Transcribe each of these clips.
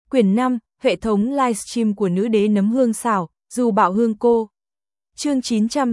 Quyển 5, hệ thống livestream của nữ đế nấm hương xào, dù bảo hương cô. Chương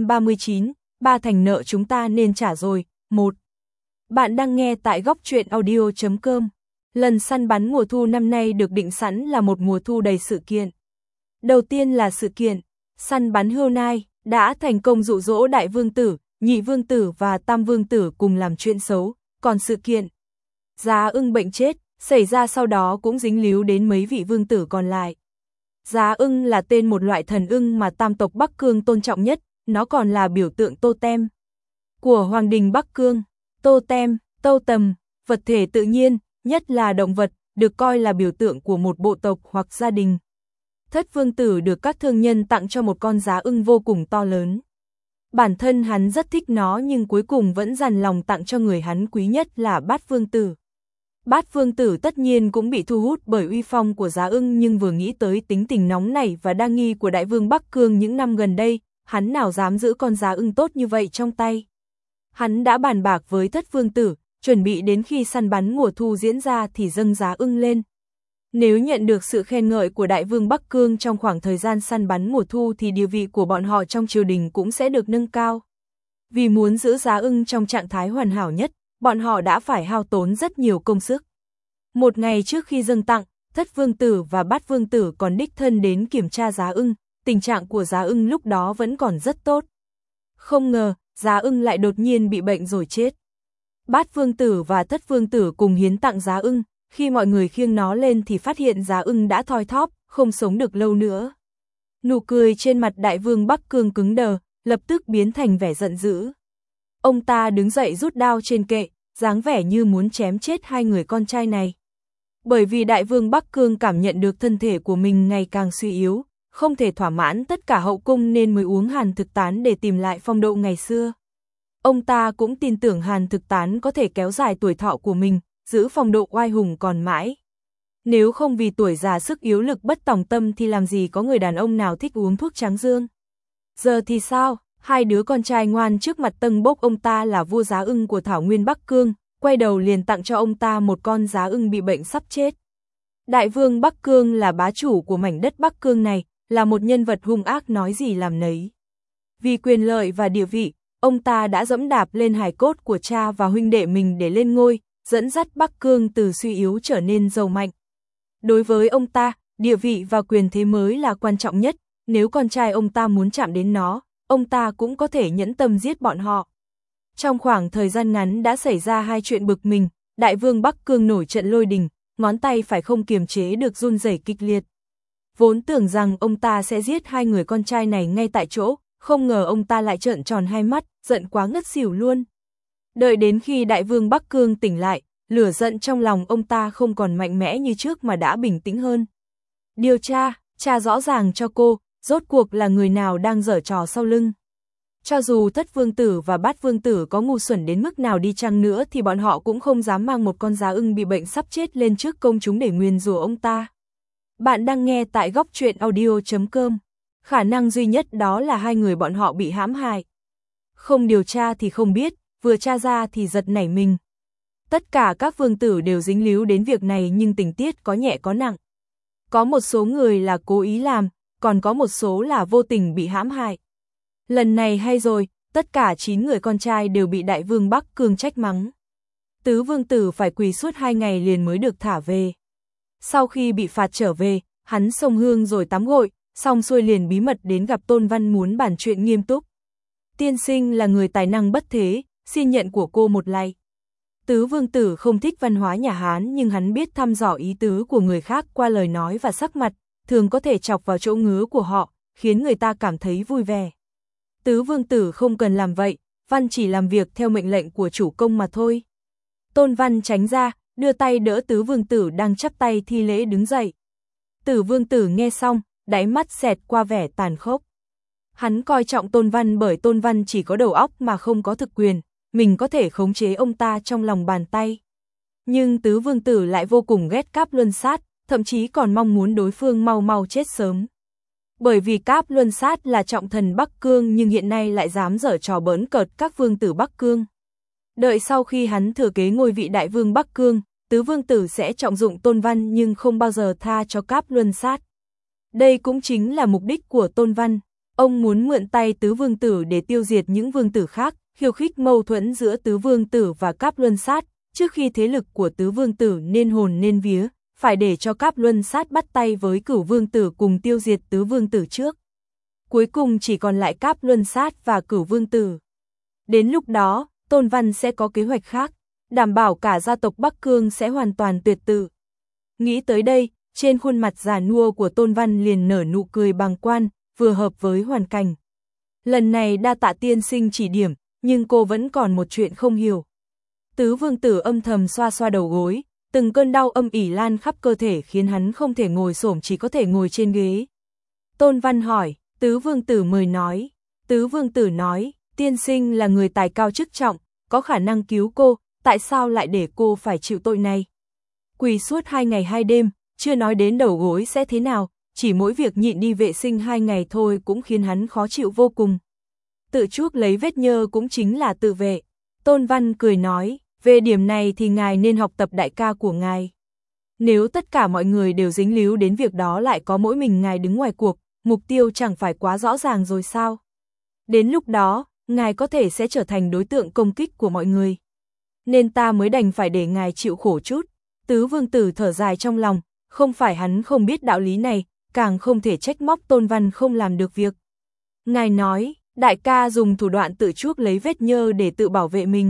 939, ba thành nợ chúng ta nên trả rồi, 1. Bạn đang nghe tại góc truyện audio.com. Lần săn bắn mùa thu năm nay được định sẵn là một mùa thu đầy sự kiện. Đầu tiên là sự kiện săn bắn hươu nai đã thành công dụ dỗ đại vương tử, nhị vương tử và tam vương tử cùng làm chuyện xấu, còn sự kiện Giá ưng bệnh chết xảy ra sau đó cũng dính líu đến mấy vị vương tử còn lại. Giá ưng là tên một loại thần ưng mà tam tộc Bắc Cương tôn trọng nhất, nó còn là biểu tượng totem của Hoàng đình Bắc Cương. Totem, totem, vật thể tự nhiên, nhất là động vật, được coi là biểu tượng của một bộ tộc hoặc gia đình. Thất vương tử được các thương nhân tặng cho một con giá ưng vô cùng to lớn. Bản thân hắn rất thích nó nhưng cuối cùng vẫn dằn lòng tặng cho người hắn quý nhất là Bát vương tử. Bát vương tử tất nhiên cũng bị thu hút bởi uy phong của giá ưng, nhưng vừa nghĩ tới tính tình nóng nảy và đa nghi của đại vương Bắc Cương những năm gần đây, hắn nào dám giữ con giá ưng tốt như vậy trong tay. Hắn đã bàn bạc với thất vương tử, chuẩn bị đến khi săn bắn mùa thu diễn ra thì dâng giá ưng lên. Nếu nhận được sự khen ngợi của đại vương Bắc Cương trong khoảng thời gian săn bắn mùa thu thì địa vị của bọn họ trong triều đình cũng sẽ được nâng cao. Vì muốn giữ giá ưng trong trạng thái hoàn hảo nhất, bọn họ đã phải hao tốn rất nhiều công sức. Một ngày trước khi dâng tặng, thất vương tử và bát vương tử còn đích thân đến kiểm tra giá ưng, tình trạng của giá ưng lúc đó vẫn còn rất tốt. Không ngờ, giá ưng lại đột nhiên bị bệnh rồi chết. Bát vương tử và thất vương tử cùng hiến tặng giá ưng, khi mọi người khiêng nó lên thì phát hiện giá ưng đã thoi thóp, không sống được lâu nữa. Nụ cười trên mặt đại vương Bắc Cương cứng đờ, lập tức biến thành vẻ giận dữ. Ông ta đứng dậy rút đao trên kệ, dáng vẻ như muốn chém chết hai người con trai này. Bởi vì đại vương Bắc Cương cảm nhận được thân thể của mình ngày càng suy yếu, không thể thỏa mãn tất cả hậu cung nên mới uống hàn thực tán để tìm lại phong độ ngày xưa. Ông ta cũng tin tưởng hàn thực tán có thể kéo dài tuổi thọ của mình, giữ phong độ oai hùng còn mãi. Nếu không vì tuổi già sức yếu lực bất tòng tâm thì làm gì có người đàn ông nào thích uống thuốc tráng dương. Giờ thì sao? Hai đứa con trai ngoan trước mặt tâng bốc ông ta là vua giá ưng của Thảo Nguyên Bắc Cương, quay đầu liền tặng cho ông ta một con giá ưng bị bệnh sắp chết. Đại vương Bắc Cương là bá chủ của mảnh đất Bắc Cương này, là một nhân vật hung ác nói gì làm nấy. Vì quyền lợi và địa vị, ông ta đã dẫm đạp lên hài cốt của cha và huynh đệ mình để lên ngôi, dẫn dắt Bắc Cương từ suy yếu trở nên giàu mạnh. Đối với ông ta, địa vị và quyền thế mới là quan trọng nhất, nếu con trai ông ta muốn chạm đến nó, ông ta cũng có thể nhẫn tâm giết bọn họ. Trong khoảng thời gian ngắn đã xảy ra hai chuyện bực mình, đại vương Bắc Cương nổi trận lôi đình, ngón tay phải không kiềm chế được run rẩy kịch liệt. Vốn tưởng rằng ông ta sẽ giết hai người con trai này ngay tại chỗ, không ngờ ông ta lại trợn tròn hai mắt, giận quá ngất xỉu luôn. Đợi đến khi đại vương Bắc Cương tỉnh lại, lửa giận trong lòng ông ta không còn mạnh mẽ như trước mà đã bình tĩnh hơn. Điều tra rõ ràng cho cô, rốt cuộc là người nào đang giở trò sau lưng. Cho dù thất vương tử và bát vương tử có ngu xuẩn đến mức nào đi chăng nữa thì bọn họ cũng không dám mang một con giá ưng bị bệnh sắp chết lên trước công chúng để nguyền rủa ông ta. Bạn đang nghe tại góc truyện audio.com. Khả năng duy nhất đó là hai người bọn họ bị hãm hại. Không điều tra thì không biết, vừa tra ra thì giật nảy mình. Tất cả các vương tử đều dính líu đến việc này nhưng tình tiết có nhẹ có nặng. Có một số người là cố ý làm, còn có một số là vô tình bị hãm hại. Lần này hay rồi, tất cả 9 người con trai đều bị đại vương Bắc Cương trách mắng. Tứ vương tử phải quỳ suốt 2 ngày liền mới được thả về. Sau khi bị phạt trở về, hắn xông hương rồi tắm gội, xong xuôi liền bí mật đến gặp Tôn Văn muốn bàn chuyện nghiêm túc. Tiên sinh là người tài năng bất thế, xin nhận của cô một lạy. Tứ vương tử không thích văn hóa nhà Hán nhưng hắn biết thăm dò ý tứ của người khác qua lời nói và sắc mặt, thường có thể chọc vào chỗ ngứa của họ, khiến người ta cảm thấy vui vẻ. Tứ vương tử không cần làm vậy, Văn chỉ làm việc theo mệnh lệnh của chủ công mà thôi. Tôn Văn tránh ra, đưa tay đỡ tứ vương tử đang chắp tay thi lễ đứng dậy. Tứ vương tử nghe xong, đáy mắt xẹt qua vẻ tàn khốc. Hắn coi trọng Tôn Văn bởi Tôn Văn chỉ có đầu óc mà không có thực quyền, mình có thể khống chế ông ta trong lòng bàn tay. Nhưng tứ vương tử lại vô cùng ghét Cáp Luân Sát, thậm chí còn mong muốn đối phương mau mau chết sớm. Bởi vì Cáp Luân Sát là trọng thần Bắc Cương nhưng hiện nay lại dám giở trò bỡn cợt các vương tử Bắc Cương. Đợi sau khi hắn thừa kế ngôi vị đại vương Bắc Cương, tứ vương tử sẽ trọng dụng Tôn Văn nhưng không bao giờ tha cho Cáp Luân Sát. Đây cũng chính là mục đích của Tôn Văn. Ông muốn mượn tay tứ vương tử để tiêu diệt những vương tử khác, khiêu khích mâu thuẫn giữa tứ vương tử và Cáp Luân Sát, trước khi thế lực của tứ vương tử nên hồn nên vía, phải để cho Cáp Luân Sát bắt tay với Cửu vương tử cùng tiêu diệt tứ vương tử trước. Cuối cùng chỉ còn lại Cáp Luân Sát và Cửu vương tử. Đến lúc đó, Tôn Văn sẽ có kế hoạch khác, đảm bảo cả gia tộc Bắc Cương sẽ hoàn toàn tuyệt tự. Nghĩ tới đây, trên khuôn mặt già nua của Tôn Văn liền nở nụ cười bàng quan, vừa hợp với hoàn cảnh. Lần này đa tạ tiên sinh chỉ điểm, nhưng cô vẫn còn một chuyện không hiểu. Tứ vương tử âm thầm xoa xoa đầu gối, từng cơn đau âm ỉ lan khắp cơ thể khiến hắn không thể ngồi xổm, chỉ có thể ngồi trên ghế. Tôn Văn hỏi, tứ vương tử mời nói. Tứ vương tử nói, tiên sinh là người tài cao chức trọng, có khả năng cứu cô, tại sao lại để cô phải chịu tội này? Quỳ suốt 2 ngày 2 đêm, chưa nói đến đầu gối sẽ thế nào, chỉ mỗi việc nhịn đi vệ sinh 2 ngày thôi cũng khiến hắn khó chịu vô cùng. Tự chuốc lấy vết nhơ cũng chính là tự vệ. Tôn Văn cười nói, về điểm này thì ngài nên học tập đại ca của ngài. Nếu tất cả mọi người đều dính líu đến việc đó lại có mỗi mình ngài đứng ngoài cuộc, mục tiêu chẳng phải quá rõ ràng rồi sao? Đến lúc đó, ngài có thể sẽ trở thành đối tượng công kích của mọi người. Nên ta mới đành phải để ngài chịu khổ chút. Tứ vương tử thở dài trong lòng, không phải hắn không biết đạo lý này, càng không thể trách móc Tôn Văn không làm được việc. Ngài nói, đại ca dùng thủ đoạn tự chuốc lấy vết nhơ để tự bảo vệ mình.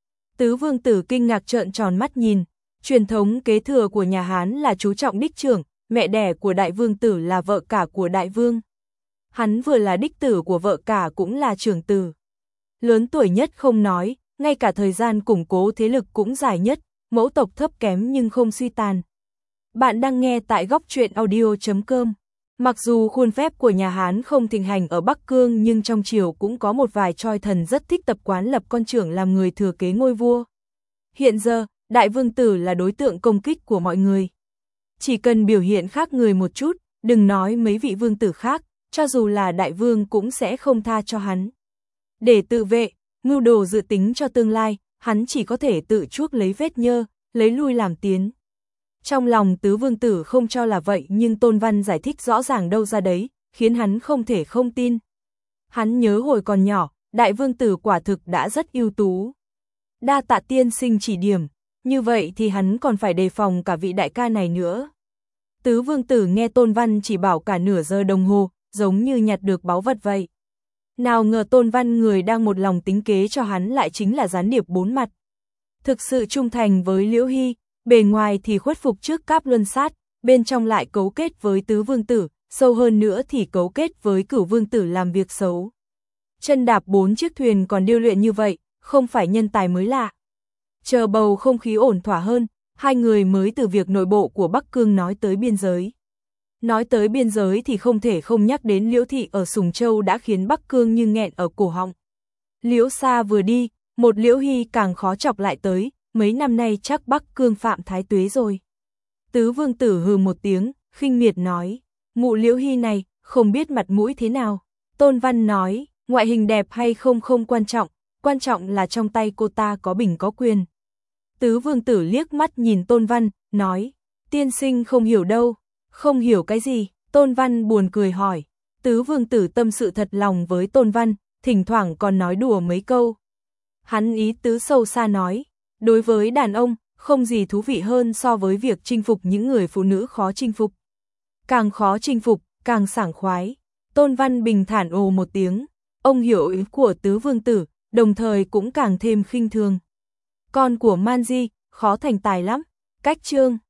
Tứ vương tử kinh ngạc trợn tròn mắt nhìn, truyền thống kế thừa của nhà Hán là chú trọng đích trưởng, mẹ đẻ của đại vương tử là vợ cả của đại vương. Hắn vừa là đích tử của vợ cả cũng là trưởng tử. Lớn tuổi nhất không nói, ngay cả thời gian củng cố thế lực cũng dài nhất, mẫu tộc thấp kém nhưng không suy tàn. Bạn đang nghe tại góc truyện audio.com. Mặc dù khuôn phép của nhà Hán không thịnh hành ở Bắc Cương nhưng trong triều cũng có một vài choi thần rất thích tập quán lập con trưởng làm người thừa kế ngôi vua. Hiện giờ, đại vương tử là đối tượng công kích của mọi người. Chỉ cần biểu hiện khác người một chút, đừng nói mấy vị vương tử khác, cho dù là đại vương cũng sẽ không tha cho hắn. Để tự vệ, mưu đồ dự tính cho tương lai, hắn chỉ có thể tự chuốc lấy vết nhơ, lấy lui làm tiến. Trong lòng tứ vương tử không cho là vậy nhưng Tôn Văn giải thích rõ ràng đâu ra đấy, khiến hắn không thể không tin. Hắn nhớ hồi còn nhỏ, đại vương tử quả thực đã rất ưu tú. Đa tạ tiên sinh chỉ điểm, như vậy thì hắn còn phải đề phòng cả vị đại ca này nữa. Tứ vương tử nghe Tôn Văn chỉ bảo cả nửa giờ đồng hồ, giống như nhặt được báu vật vậy. Nào ngờ Tôn Văn người đang một lòng tính kế cho hắn lại chính là gián điệp bốn mặt. Thực sự trung thành với Liễu Hy, bề ngoài thì khuất phục trước Cáp Luân Sát, bên trong lại cấu kết với tứ vương tử, sâu hơn nữa thì cấu kết với Cửu vương tử làm việc xấu. Chân đạp 4 chiếc thuyền còn điêu luyện như vậy, không phải nhân tài mới lạ. Chờ bầu không khí ổn thỏa hơn, hai người mới từ việc nội bộ của Bắc Cương nói tới biên giới. Nói tới biên giới thì không thể không nhắc đến Liễu thị ở Sùng Châu đã khiến Bắc Cương như nghẹn ở cổ họng. Liễu Sa vừa đi, một Liễu Hy càng khó chọc lại tới, mấy năm nay chắc Bắc Cương phạm thái tuế rồi. Tứ vương tử hừ một tiếng, khinh miệt nói, mụ Liễu Hy này, không biết mặt mũi thế nào. Tôn Văn nói, ngoại hình đẹp hay không không quan trọng là trong tay cô ta có bình có quyền. Tứ vương tử liếc mắt nhìn Tôn Văn, nói, tiên sinh không hiểu đâu. Không hiểu cái gì? Tôn Văn buồn cười hỏi. Tứ vương tử tâm sự thật lòng với Tôn Văn, thỉnh thoảng còn nói đùa mấy câu. Hắn ý tứ sâu xa nói, đối với đàn ông, không gì thú vị hơn so với việc chinh phục những người phụ nữ khó chinh phục. Càng khó chinh phục, càng sảng khoái. Tôn Văn bình thản ồ một tiếng, ông hiểu ý của tứ vương tử, đồng thời cũng càng thêm khinh thường. Con của Man Di, khó thành tài lắm. Cách chương